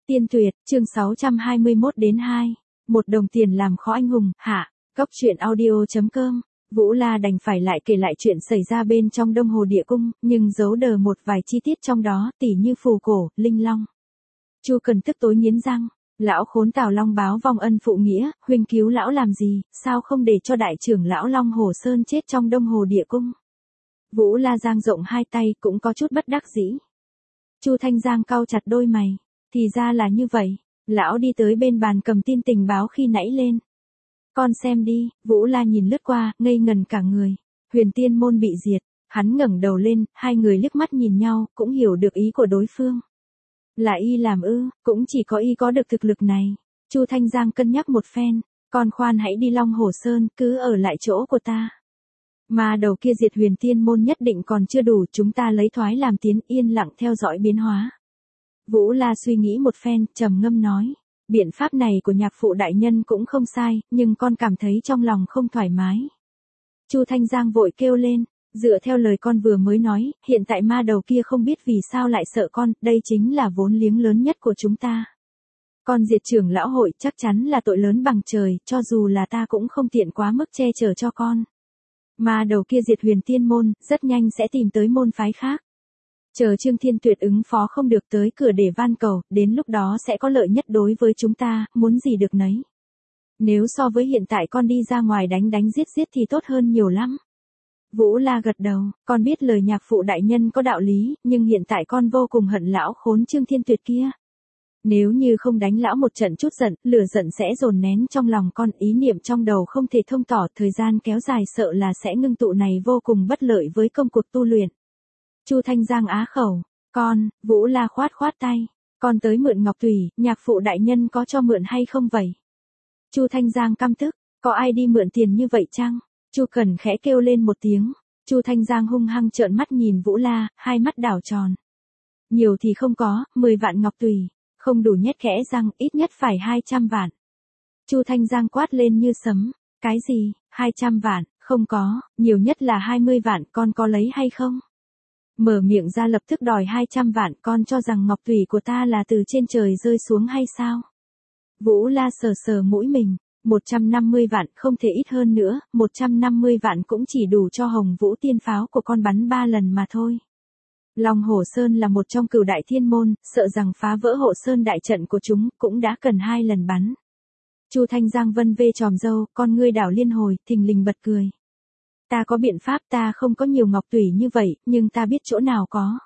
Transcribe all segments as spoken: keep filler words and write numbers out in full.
Tiên Tuyệt, chương sáu trăm hai mươi mốt đến hai. Một đồng tiền làm khó anh hùng, hạ. Cốc truyện audio.com. Vũ La đành phải lại kể lại chuyện xảy ra bên trong Đông Hồ Địa Cung, nhưng giấu đờ một vài chi tiết trong đó, tỉ như phù cổ, linh long. Chu Cần tức tối nghiến răng, lão khốn Tào Long báo vong ân phụ nghĩa, huynh cứu lão làm gì, sao không để cho đại trưởng lão Long Hồ Sơn chết trong Đông Hồ Địa Cung. Vũ La giang rộng hai tay cũng có chút bất đắc dĩ. Chu Thanh Giang cau chặt đôi mày, thì ra là như vậy, lão đi tới bên bàn cầm tin tình báo khi nãy lên. Con xem đi, Vũ La nhìn lướt qua, ngây ngần cả người. Huyền Tiên môn bị diệt, hắn ngẩng đầu lên, hai người liếc mắt nhìn nhau, cũng hiểu được ý của đối phương. Là y làm ư, cũng chỉ có y có được thực lực này. Chu Thanh Giang cân nhắc một phen, con khoan hãy đi Long Hồ Sơn, cứ ở lại chỗ của ta. Mà đầu kia diệt Huyền Tiên môn nhất định còn chưa đủ, chúng ta lấy thoái làm tiến, yên lặng theo dõi biến hóa. Vũ La suy nghĩ một phen, trầm ngâm nói, biện pháp này của nhạc phụ đại nhân cũng không sai, nhưng con cảm thấy trong lòng không thoải mái. Chu Thanh Giang vội kêu lên, dựa theo lời con vừa mới nói, hiện tại ma đầu kia không biết vì sao lại sợ con, đây chính là vốn liếng lớn nhất của chúng ta. Con diệt trưởng lão hội chắc chắn là tội lớn bằng trời, cho dù là ta cũng không tiện quá mức che chở cho con. Ma đầu kia diệt Huyền Tiên môn, rất nhanh sẽ tìm tới môn phái khác. Chờ Trương Thiên Tuyệt ứng phó không được tới cửa để van cầu, đến lúc đó sẽ có lợi nhất đối với chúng ta, muốn gì được nấy. Nếu so với hiện tại con đi ra ngoài đánh đánh giết giết thì tốt hơn nhiều lắm. Vũ La gật đầu, con biết lời nhạc phụ đại nhân có đạo lý, nhưng hiện tại con vô cùng hận lão khốn Trương Thiên Tuyệt kia. Nếu như không đánh lão một trận chút giận, lửa giận sẽ dồn nén trong lòng con, ý niệm trong đầu không thể thông tỏ, thời gian kéo dài sợ là sẽ ngưng tụ này vô cùng bất lợi với công cuộc tu luyện. Chu Thanh Giang á khẩu, con, Vũ La khoát khoát tay, con tới mượn ngọc tùy, nhạc phụ đại nhân có cho mượn hay không vậy? Chu Thanh Giang căm tức, có ai đi mượn tiền như vậy chăng? Chu Cần khẽ kêu lên một tiếng, Chu Thanh Giang hung hăng trợn mắt nhìn Vũ La, hai mắt đảo tròn. Nhiều thì không có, mười vạn ngọc tùy, không đủ nhét khẽ răng, ít nhất phải hai trăm vạn. Chu Thanh Giang quát lên như sấm, cái gì, hai trăm vạn, không có, nhiều nhất là hai mươi vạn, con có lấy hay không? Mở miệng ra lập tức đòi hai trăm vạn, con cho rằng ngọc thủy của ta là từ trên trời rơi xuống hay sao? Vũ La sờ sờ mũi mình, một trăm năm mươi vạn không thể ít hơn nữa, một trăm năm mươi vạn cũng chỉ đủ cho Hồng Vũ tiên pháo của con bắn ba lần mà thôi. Long Hồ Sơn là một trong cửu đại thiên môn, sợ rằng phá vỡ hộ sơn đại trận của chúng, cũng đã cần hai lần bắn. Chu Thanh Giang vân vê tròm râu, con ngươi đảo liên hồi, thình lình bật cười. Ta có biện pháp, ta không có nhiều ngọc tùy như vậy, nhưng ta biết chỗ nào có.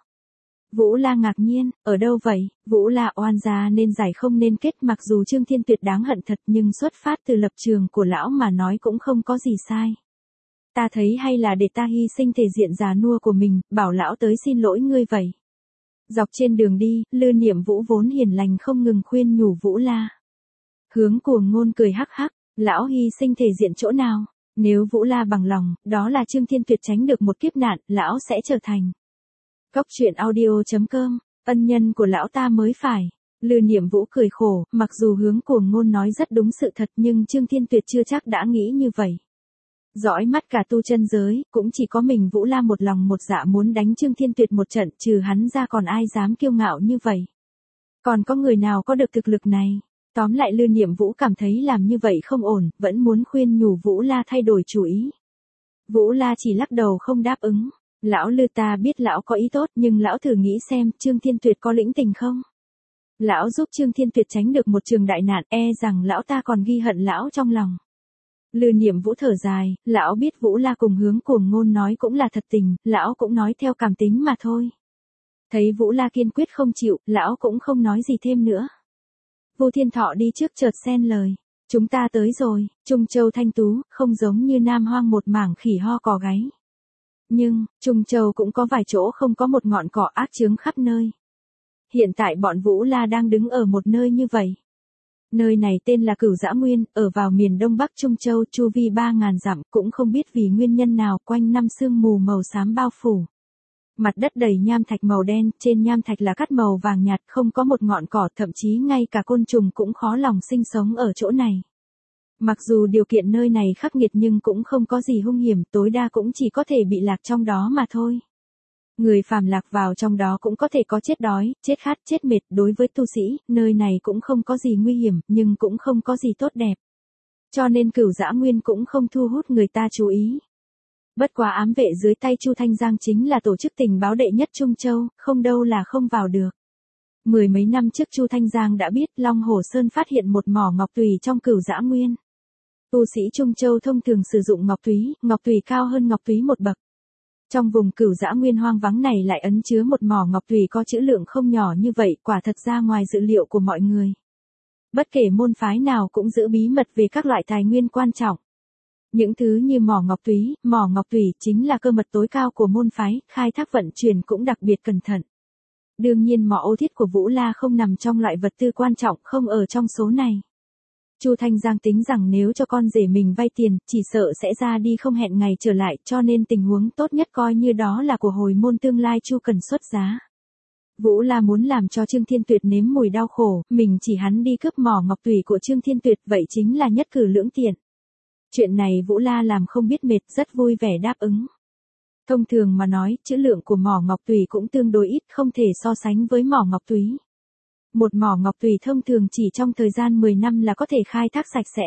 Vũ La ngạc nhiên, ở đâu vậy? Vũ La oan gia nên giải không nên kết, mặc dù Trương Thiên Tuyệt đáng hận thật nhưng xuất phát từ lập trường của lão mà nói cũng không có gì sai. Ta thấy hay là để ta hy sinh thể diện già nua của mình, bảo lão tới xin lỗi ngươi vậy. Dọc trên đường đi, Lư Niệm Vũ vốn hiền lành không ngừng khuyên nhủ Vũ La. Hướng Cuồng Ngôn cười hắc hắc, lão hy sinh thể diện chỗ nào? Nếu Vũ La bằng lòng, đó là Trương Thiên Tuyệt tránh được một kiếp nạn, lão sẽ trở thành. Cốc truyện audio.com, ân nhân của lão ta mới phải. Lư Niệm Vũ cười khổ, mặc dù Hướng Cuồng Ngôn nói rất đúng sự thật nhưng Trương Thiên Tuyệt chưa chắc đã nghĩ như vậy. Dõi mắt cả tu chân giới, cũng chỉ có mình Vũ La một lòng một dạ muốn đánh Trương Thiên Tuyệt một trận, trừ hắn ra còn ai dám kiêu ngạo như vậy. Còn có người nào có được thực lực này? Tóm lại Lư Niệm Vũ cảm thấy làm như vậy không ổn, vẫn muốn khuyên nhủ Vũ La thay đổi chủ ý. Vũ La chỉ lắc đầu không đáp ứng. Lão Lư, ta biết lão có ý tốt, nhưng lão thử nghĩ xem, Trương Thiên Tuyệt có lĩnh tình không? Lão giúp Trương Thiên Tuyệt tránh được một trường đại nạn, e rằng lão ta còn ghi hận lão trong lòng. Lư Niệm Vũ thở dài, lão biết Vũ La cùng Hướng Cuồng Ngôn nói cũng là thật tình, lão cũng nói theo cảm tính mà thôi. Thấy Vũ La kiên quyết không chịu, lão cũng không nói gì thêm nữa. Vu Thiên Thọ đi trước chợt xen lời, chúng ta tới rồi, Trung Châu thanh tú, không giống như Nam Hoang một mảng khỉ ho cò gáy. Nhưng, Trung Châu cũng có vài chỗ không có một ngọn cỏ ác chướng khắp nơi. Hiện tại bọn Vũ La đang đứng ở một nơi như vậy. Nơi này tên là Cửu Dã Nguyên, ở vào miền đông bắc Trung Châu, chu vi ba ngàn dặm, cũng không biết vì nguyên nhân nào, quanh năm sương mù màu xám bao phủ. Mặt đất đầy nham thạch màu đen, trên nham thạch là cát màu vàng nhạt, không có một ngọn cỏ, thậm chí ngay cả côn trùng cũng khó lòng sinh sống ở chỗ này. Mặc dù điều kiện nơi này khắc nghiệt nhưng cũng không có gì hung hiểm, tối đa cũng chỉ có thể bị lạc trong đó mà thôi. Người phàm lạc vào trong đó cũng có thể có chết đói, chết khát, chết mệt, đối với tu sĩ, nơi này cũng không có gì nguy hiểm, nhưng cũng không có gì tốt đẹp. Cho nên Cửu Dã Nguyên cũng không thu hút người ta chú ý. Bất quá ám vệ dưới tay Chu Thanh Giang chính là tổ chức tình báo đệ nhất Trung Châu, không đâu là không vào được. Mười mấy năm trước Chu Thanh Giang đã biết Long Hồ Sơn phát hiện một mỏ ngọc tùy trong Cửu Dã Nguyên. Tu sĩ Trung Châu thông thường sử dụng ngọc túy, ngọc tùy cao hơn ngọc túy một bậc. Trong vùng Cửu Dã Nguyên hoang vắng này lại ẩn chứa một mỏ ngọc tùy có trữ lượng không nhỏ như vậy, quả thật ra ngoài dự liệu của mọi người. Bất kể môn phái nào cũng giữ bí mật về các loại tài nguyên quan trọng. Những thứ như mỏ ngọc túy, mỏ ngọc tùy chính là cơ mật tối cao của môn phái, khai thác vận chuyển cũng đặc biệt cẩn thận. Đương nhiên mỏ ô thiết của Vũ La không nằm trong loại vật tư quan trọng, không ở trong số này. Chu Thanh Giang tính rằng nếu cho con rể mình vay tiền, chỉ sợ sẽ ra đi không hẹn ngày trở lại, cho nên tình huống tốt nhất coi như đó là của hồi môn tương lai Chu cần xuất giá. Vũ La muốn làm cho Trương Thiên Tuyệt nếm mùi đau khổ, mình chỉ hắn đi cướp mỏ ngọc tùy của Trương Thiên Tuyệt, vậy chính là nhất cử lưỡng tiện. Chuyện này Vũ La làm không biết mệt, rất vui vẻ đáp ứng. Thông thường mà nói, trữ lượng của mỏ ngọc tùy cũng tương đối ít, không thể so sánh với mỏ ngọc túy. Một mỏ ngọc tùy thông thường chỉ trong thời gian mười năm là có thể khai thác sạch sẽ.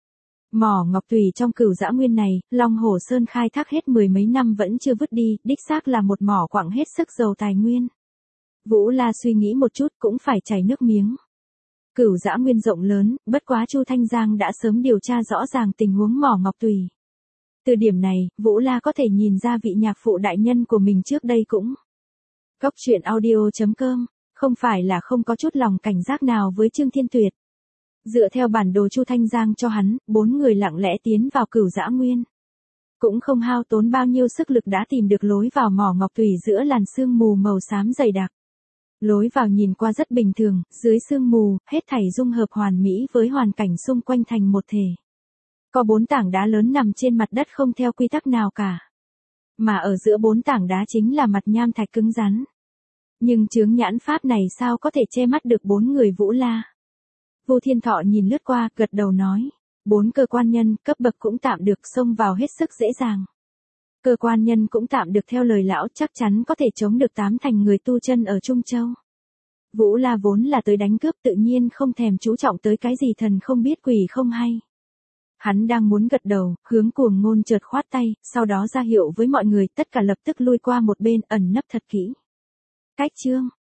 Mỏ ngọc tùy trong Cửu Dã Nguyên này, Long Hồ Sơn khai thác hết mười mấy năm vẫn chưa vứt đi, đích xác là một mỏ quặng hết sức giàu tài nguyên. Vũ La suy nghĩ một chút cũng phải chảy nước miếng. Cửu Dã Nguyên rộng lớn, bất quá Chu Thanh Giang đã sớm điều tra rõ ràng tình huống mỏ ngọc tùy. Từ điểm này, Vũ La có thể nhìn ra vị nhạc phụ đại nhân của mình trước đây cũng. Cốc truyện audio chấm com, không phải là không có chút lòng cảnh giác nào với Trương Thiên Tuyệt. Dựa theo bản đồ Chu Thanh Giang cho hắn, bốn người lặng lẽ tiến vào Cửu Dã Nguyên. Cũng không hao tốn bao nhiêu sức lực đã tìm được lối vào mỏ ngọc tùy giữa làn sương mù màu xám dày đặc. Lối vào nhìn qua rất bình thường, dưới sương mù, hết thảy dung hợp hoàn mỹ với hoàn cảnh xung quanh thành một thể. Có bốn tảng đá lớn nằm trên mặt đất không theo quy tắc nào cả. Mà ở giữa bốn tảng đá chính là mặt nham thạch cứng rắn. Nhưng chướng nhãn pháp này sao có thể che mắt được bốn người Vũ La. Vu Thiên Thọ nhìn lướt qua, gật đầu nói. Bốn cơ quan nhân, cấp bậc cũng tạm được, xông vào hết sức dễ dàng. Cơ quan nhân cũng tạm được, theo lời lão chắc chắn có thể chống được tám thành người tu chân ở Trung Châu. Vũ La vốn là tới đánh cướp, tự nhiên không thèm chú trọng tới cái gì thần không biết quỷ không hay. Hắn đang muốn gật đầu, hướng Cuồng Ngôn chợt khoát tay, sau đó ra hiệu với mọi người, tất cả lập tức lui qua một bên, ẩn nấp thật kỹ. Cách chương